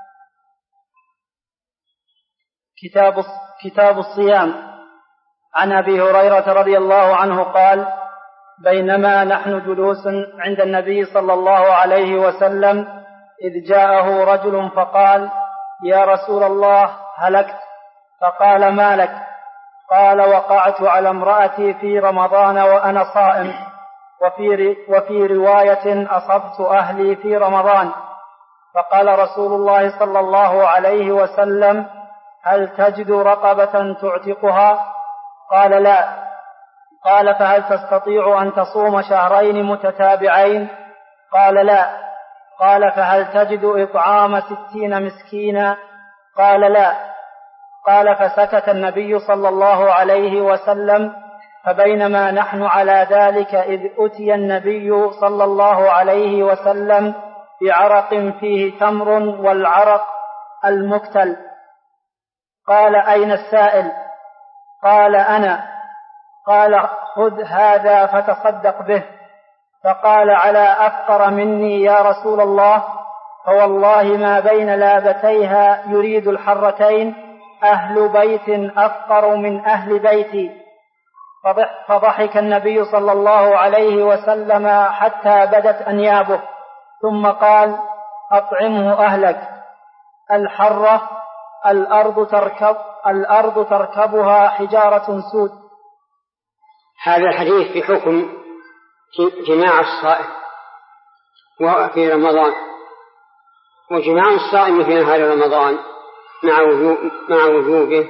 كتاب الصيام عن أبي هريرة رضي الله عنه قال: بينما نحن جلوس عند النبي صلى الله عليه وسلم إذ جاءه رجل فقال: يا رسول الله هلكت. فقال: ما لك؟ قال: وقعت على امرأتي في رمضان وأنا صائم. وفي رواية: أصبت أهلي في رمضان. فقال رسول الله صلى الله عليه وسلم: هل تجد رقبة تعتقها؟ قال: لا. قال: فهل تستطيع أن تصوم شهرين متتابعين؟ قال: لا. قال: فهل تجد إطعام 60 مسكينا؟ قال: لا. قال: فسكت النبي صلى الله عليه وسلم. فبينما نحن على ذلك إذ أتي النبي صلى الله عليه وسلم بعرق فيه تمر والعرق المكتل. قال: أين السائل؟ قال: أنا. قال: خذ هذا فتصدق به. فقال: على أفقر مني يا رسول الله؟ فوالله ما بين لابتيها يريد الحرتين أهل بيت أفقر من أهل بيتي. فضحك النبي صلى الله عليه وسلم حتى بدت أنيابه، ثم قال: أطعمه أهلك. الحرة الأرض تركبها حجارة سود. هذا الحديث في حكم جماع الصائم وفي رمضان. وجماع الصائم في نهار رمضان مع وجوبه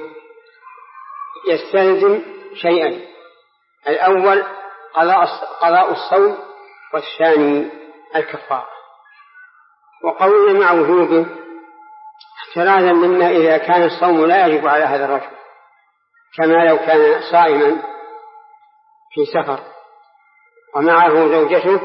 يستلزم شيئين: الأول قضاء الصوم، والثاني الكفارة. وقولنا مع وجوبه احترازا مما إذا كان الصوم لا يجب على هذا الرجل، كما لو كان صائما في سفر ومعه زوجته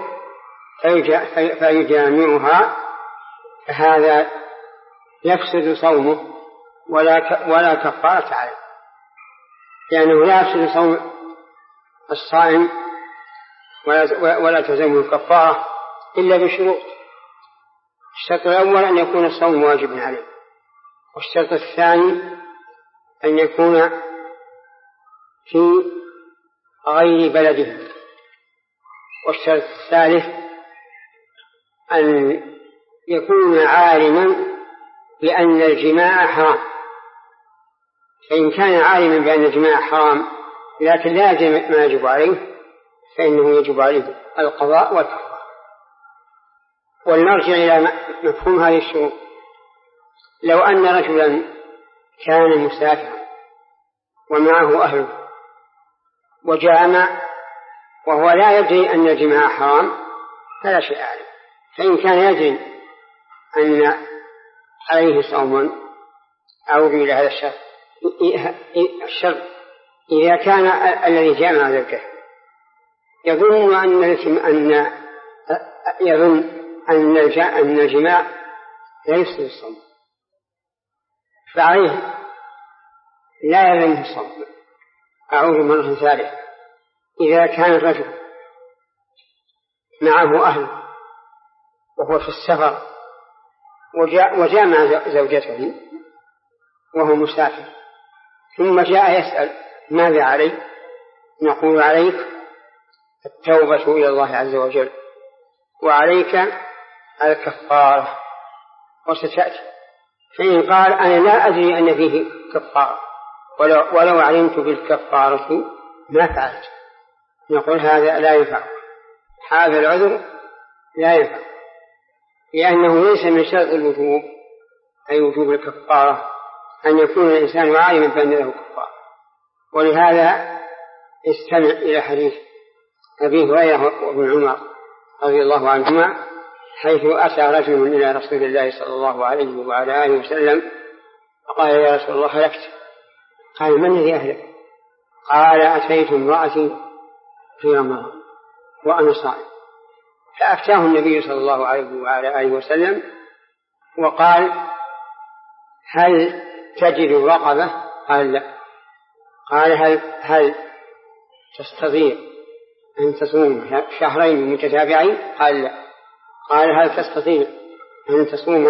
فيجامعها، فهذا يفسد صومه ولا كفارة عليه، لأنه لا يفسد صوم الصائم ولا تلزمه الكفارة إلا بشروط. الشرط الأول أن يكون الصوم واجب عليه، والشرط الثاني أن يكون في غير بلده، والشرط الثالث أن يكون عالما بأن الجماع حرام. فإن كان عالما بأن الجماع حرام لكن لا يجب ما يجب عليه، فإنه يجب عليه القضاء والكفارة. ولنرجع إلى مفهوم هذه الشروط. لو أن رجلا كان مسافرا ومعه أهله وجامع وهو لا يدري أن الجماع حرام فلا شيء عليه. فإن كان يدري أن عليه صوم أو إلى هذا الشرط إذا كان الذي جامع زوجته يظن أن الجماع لا يفسد الصوم، فعليه لا يلزمه الصوم. أعود مرة ثالثة: إذا كان الرجل معه أهله وهو في السفر وجامع زوجته وهو مسافر، ثم جاء يسأل ماذا عليه؟ نقول: عليك التوبة إلى الله عز وجل، وعليك الكفارة، وستأتي. فإن قال: أنا لا أدري أن فيه كفارة، ولو علمت بالكفارة ما فعلت، نقول: هذا لا ينفع، هذا العذر لا ينفع، لأنه ليس من شرط الوجوب أي وجوب الكفارة أن يكون الإنسان عالما بأن له كفارة. ولهذا استمع إلى حديث أبي هريرة وابن عمر رضي الله عنهما، حيث أتى رجل إلى رسول الله صلى الله عليه وعلى آله وسلم فقال: يا رسول الله هلكت. قال: من الذي أهلك؟ قال: أتيت امرأتي في رمضان وأنا صائم. فأفتاه النبي صلى الله عليه وعلى آله وسلم وقال: هل تجد رقبة؟ قال: لا. قال: هل تستطيع أن تصوم شهرين متتابعين؟ قال: لا. قال: هل تستطيع أن تصوم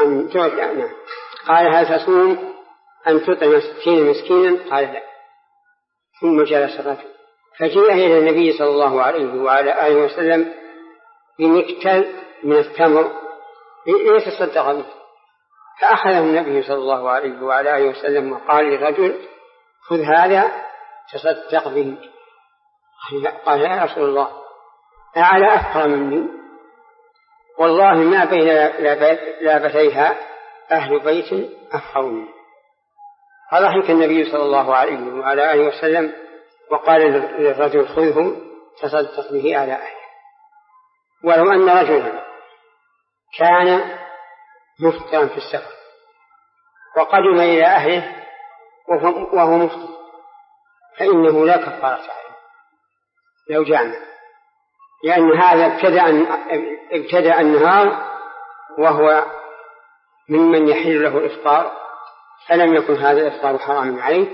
قال: هل تصوم أن تطعم 60 مسكينا؟ قال: لا. ثم جلس الرجل فجاء إلى النبي صلى الله عليه وعلى آله وسلم بمكتل من التمر ليتصدق به، فأخذه النبي صلى الله عليه وعلى آله وسلم وقال للرجل: خذ هذا تصدق به. قال: يا رسول الله، أعلى أفقر مني؟ والله ما بين لابتيها أهل بيت أفقر مني. فضحك النبي صلى الله عليه وعلى آله وسلم وقال للرجل: خذه تصدق به على أهله. ولو أن رجلا كان مفطرا في السفر وقدم إلى أهله وهو مفطر فإنه لا كفارة عليه لو جامع، لأن هذا ابتدأ النهار وهو ممن يحل له الإفطار، فلم يكن هذا الإفطار حراما عليه،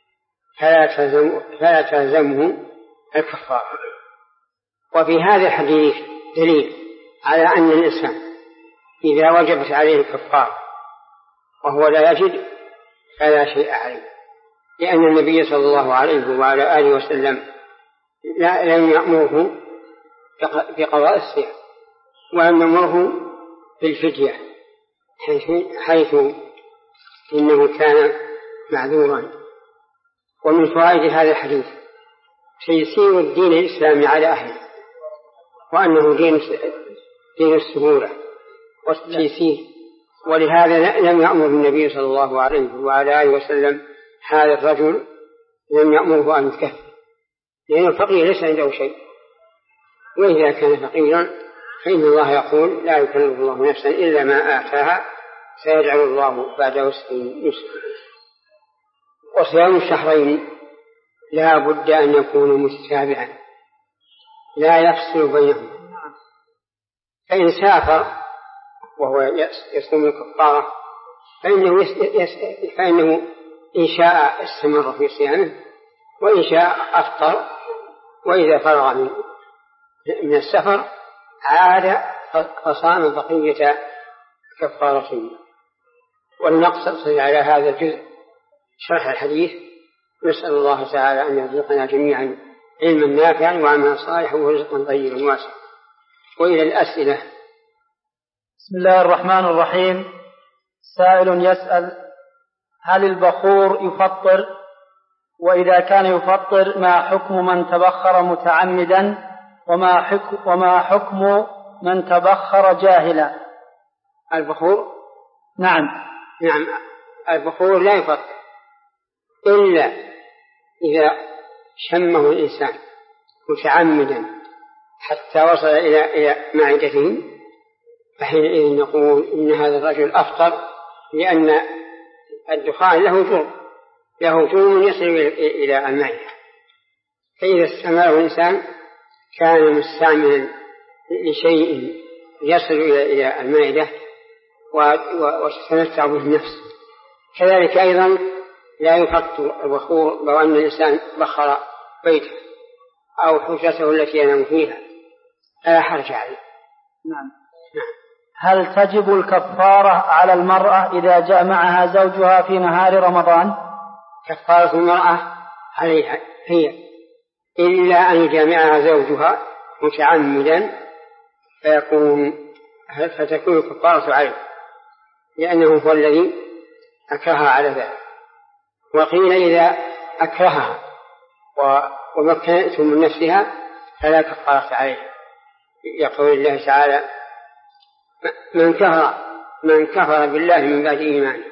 فلا تلزمه الكفارة. وفي هذا الحديث دليل على أن الإنسان إذا وجبت عليه الكفارة وهو لا يجد فلا شيء عليه، لأن النبي صلى الله عليه وعلى آله وسلم لم يأمره بقضاء الصيام ولم يأمره بالفدية، حيث إنه كان معذورا. ومن فوائد هذا الحديث تيسير الدين الإسلامي على أهله، وأنه دين السهولة والتيسير، ولهذا لم يأمر النبي صلى الله عليه وعلى آله وسلم هذا الرجل، لم يأمره أن يكفر، لأن الفقير ليس عنده شيء، وإذا كان فقيرا فإن الله يقول: لا يكلف الله نفسا إلا ما آتاها سيجعل الله بعد عسر يسرا. وصيام الشهرين لا بد أن يكون متتابعا لا يفصل بينهما، فإن سافر وهو يصوم الكفارة فإنه إن شاء استمر في صيامه وإن شاء أفطر، وإذا فرغ من السفر عاد فصام بقية كفارته. ولنقتصر على هذا الجزء شرح الحديث. نسأل الله تعالى أن يرزقنا جميعا علما نافعا وعملا صالحا ورزقا طيبا واسعا. وإلى الأسئلة. بسم الله الرحمن الرحيم. سائل يسأل: هل البخور يفطر؟ وإذا كان يفطر ما حكم من تبخر متعمدا؟ وما حكم من تبخر جاهلا؟ البخور؟ نعم البخور لا يفطر إلا إذا شمه الإنسان متعمدا حتى وصل إلى معدته، فحينئذ نقول إن هذا الرجل أفطر، لأن الدخان له جرم يصل إلى المعدة. فإذا استعمله الإنسان كان مستعملا لشيء يصل إلى المعدة وتتمتع به النفس. كذلك أيضا لا يفطر البخور لو أن الإنسان بخر بيته أو حجرته التي ينام فيها، لا حرج عليه. نعم. هل تجب الكفارة على المرأة إذا جاء معها زوجها في نهار رمضان؟ كفارة المرأة عليها هي إلا أن يجامعها زوجها متعمدا فتكون الكفارة عليه، لأنه هو الذي أكرهها على ذلك. وقيل إذا أكرهها ومكنته من نفسها فلا كفارة عليه، يقول الله تعالى: من كفر بالله من بعد إيمانه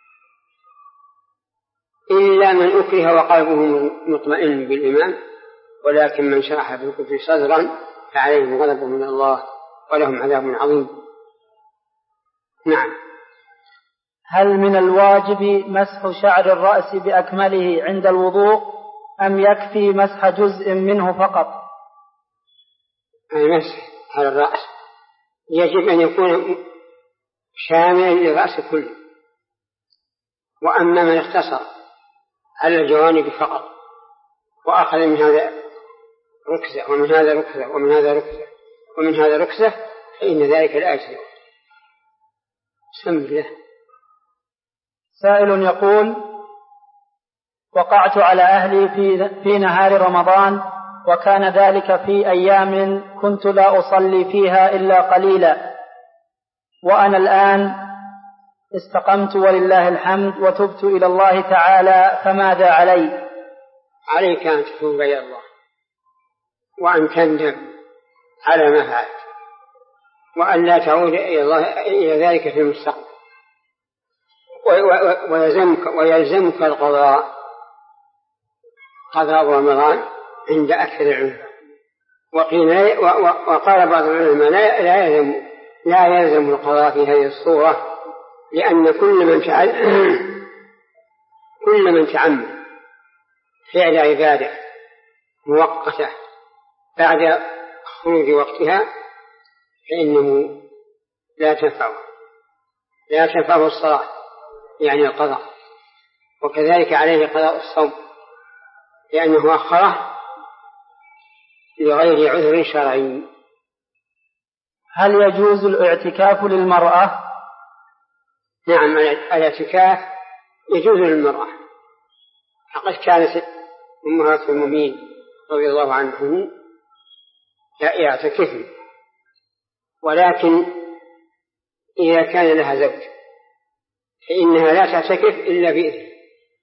إلا من أكره وقلبه مطمئن بالإيمان، ولكن من شرح بالكفر صدرا فعليهم غضب من الله ولهم عذاب عظيم. نعم. هل من الواجب مسح شعر الرأس بأكمله عند الوضوء أم يكفي مسح جزء منه فقط؟ المسح على الرأس يجب أن يكون شاملا للرأس كله، وأما من اختصر على الجوانب فقط وأخذ من هذا ركزة ومن هذا ركزة ومن هذا ركزة ومن هذا ركزة فإن ذلك لا يجزئ. بسم الله. سائل يقول: وقعت على أهلي في نهار رمضان، وكان ذلك في أيام كنت لا أصلي فيها إلا قليلا، وأنا الآن استقمت ولله الحمد وتبت إلى الله تعالى، فماذا علي؟ عليك أن تتوب إلى الله وأن تندم على ما فعلت، وأن لا تعود إلى ذلك في المستقبل، ويلزمك القضاء، قضاء رمضان عند أكثر العلماء. وقال بعض العلماء لا يلزم القضاء في هذه الصورة، لأن كل من تعمد فعل عبادة مؤقتة بعد خروج وقتها فإنه لا تنفعه الصلاة، يعني القضاء. وكذلك عليه قضاء الصوم، لأنه أخره لغير عذر شرعي. هل يجوز الاعتكاف للمرأة؟ نعم، الاعتكاف يجوز للمرأة. فقد كانت أمهات المؤمنين رضي الله عنهم يعتكفن، ولكن إذا كان لها زوج فإنها لا تعتكف إلا بإذن.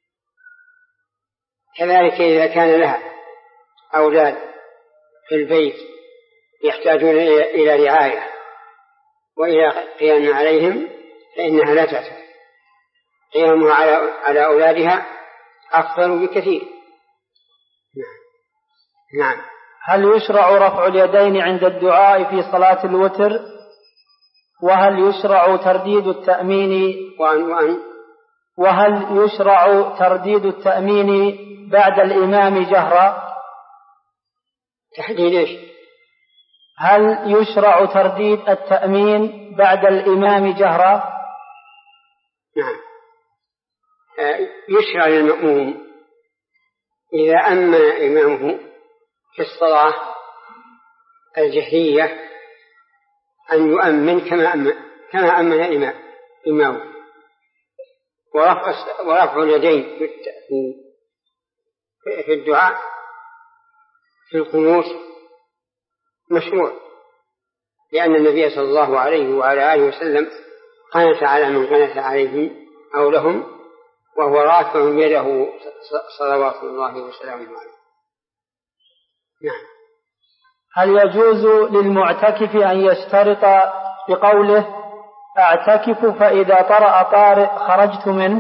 كذلك إذا كان لها أولاد في البيت يحتاجون إلى رعاية وإلى قيام عليهم فإنها لا تعتكف. قيامها على أولادها أفضل بكثير. نعم. هل يشرع رفع اليدين عند الدعاء في صلاة الوتر؟ وهل يشرع ترديد التأمين وهل يشرع ترديد التأمين بعد الإمام جهرا؟ تحديد إيش؟ هل يشرع ترديد التأمين بعد الإمام جهرا؟ نعم. يشرع للمأموم إذا أمن إمامه في الصلاة الجهرية أن يؤمن كما أمن إمامه. ورفع اليدين في الدعاء في القنوت مشروع، لأن النبي صلى الله عليه وعلى آله وسلم قنت على من قنت عليهم أو لهم وهو رافع يده صلوات الله وسلامه عليه. نعم. هل يجوز للمعتكف أن يشترط بقوله أعتكف فإذا طرأ طارئ خرجت منه؟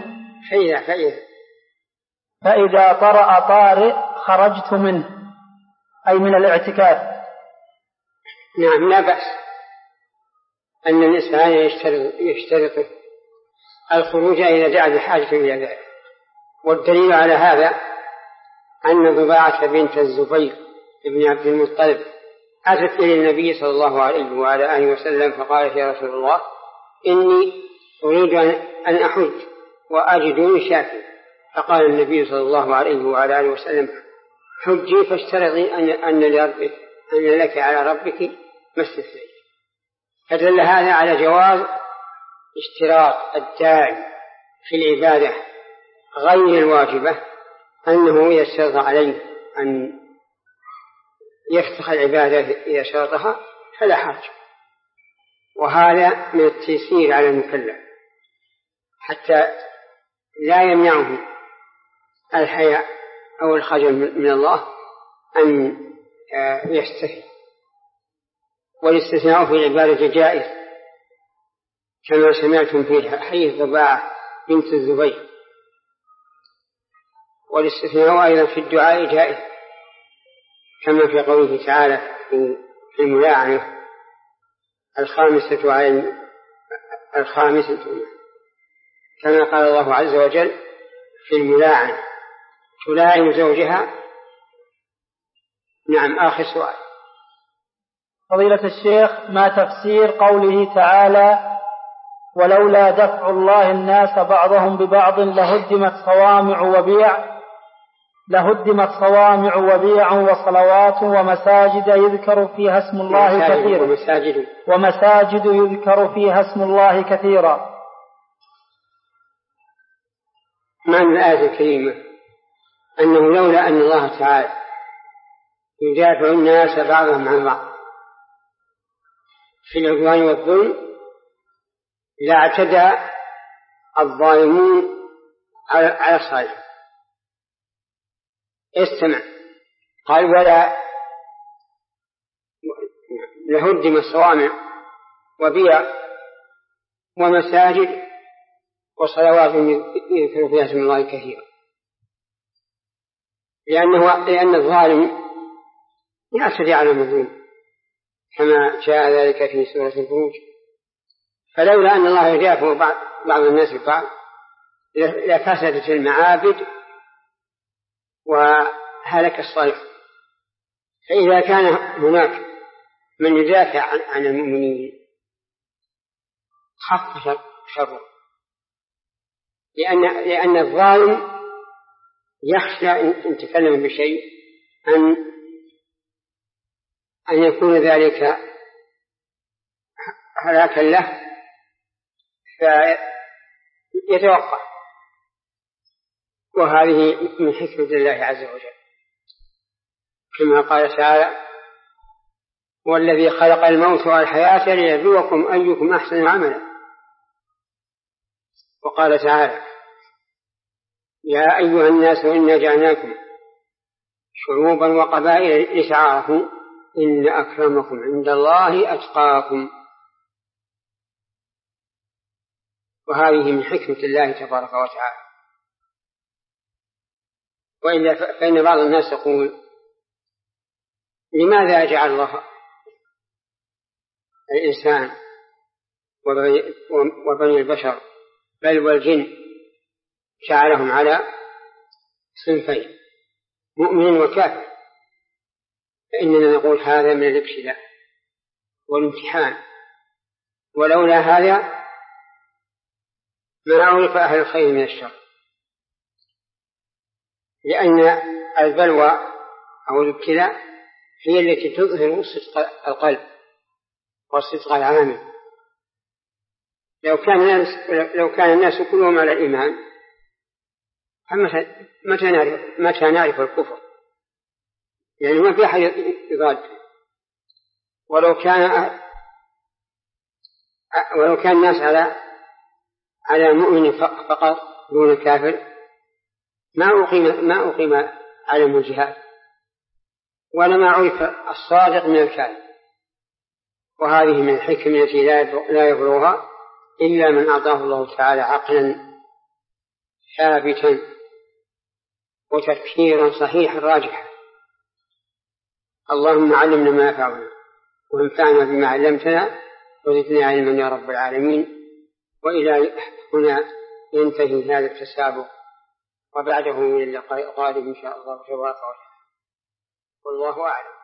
فإذا طرأ طارئ خرجت منه، أي من الاعتكاف. نعم، لا بأس أن الإنسان يشترط الخروج إذا دعا بحاجة إلى ذلك. والدليل على هذا أن ضباعة بنت الزبير ابن عبد المطلب أتت إلى النبي صلى الله عليه وعلى آله وسلم فقالت: يا رسول الله، إني أريد أن أحج وأجدني شاكرا. فقال النبي صلى الله عليه وعلى آله وسلم: حجي فاشترطي أن لك على ربك ما استثنيت. فدل هذا على جواز اشتراط الداعي في العبادة غير الواجبة أنه يشترط عليه أن يفتح العبادة إذا شرطها فلا حرج. وهذا من التيسير على المكلف حتى لا يمنعه الحياء أو الخجل من الله أن يستحي. والاستثناء في العبادة جائز كما سمعتم في حديث ضباعة بنت الزبير. والاستثناء أيضا في الدعاء جائز كما في قوله تعالى في الملاعنة: الخامسة كما قال الله عز وجل في الملاعنة تلاعن زوجها. نعم. آخر سؤال. فضيلة الشيخ، ما تفسير قوله تعالى ولولا دفع الله الناس بعضهم ببعض لهدمت صوامع وبيع وصلوات ومساجد يذكر فيها اسم الله كثيرا ومساجد يذكر فيها اسم الله كثيرا. معنى الآية الكريمة أنه لولا أن الله تعالى يدافع الناس بعضهم عن بعض في العدوان والظلم لاعتدى الظالمون على الصالحين. استمع. قال ولا لهدم الصوامع وبيع ومساجد وصلوات يذكر فيها اسم الله كثيرا، لأن الظالم يعتدي على المظلوم كما جاء ذلك في سورة الفروج. فلولا أن الله يدافع بعض الناس ببعض لفسدت المعابد وهلك الصالح. فإذا كان هناك من يدافع عن المؤمنين خف شره، لأن الظالم يخشى إن تكلم بشيء أن يكون ذلك هلاكا له فيتوقع. وهذه من حكمة الله عز وجل كما قال تعالى والذي خلق الموت والحياة ليبلوكم أيكم أحسن عملا. وقال تعالى يا أيها الناس إنا جعلناكم شعوبا وقبائل لتعارفوا إن أكرمكم عند الله أتقاكم. وهذه من حكمة الله تبارك وتعالى. وإلا فإن بعض الناس يقول لماذا جعل الله الإنسان وبني البشر بل والجن جعلهم على صنفين مؤمن وكافر؟ فإننا نقول هذا من الابتلاء والامتحان، ولولا هذا ما عرف أهل الخير من الشر، لأن البلوى أو الابتلاء هي التي تظهر صدق القلب وصدق العامل. لو كان الناس كلهم على الإيمان متى نعرف الكفر؟ يعني ما في أحد يضاد. ولو كان الناس على مؤمن فقط دون كافر ما أقيم علم الجهاد ولا ما عرف الصادق من الكاذب. وهذه من الحكم التي لا يبلغها إلا من أعطاه الله تعالى عقلا ثابتا وتفكيرا صحيحا راجحا. اللهم علمنا ما ينفعنا وانفعنا بما علمتنا وزدنا علما يا رب العالمين. وإلى هنا ينتهي هذا التسابق، وبعده من اللقاء القادم إن شاء الله تبارك وتعالى، والله أعلم.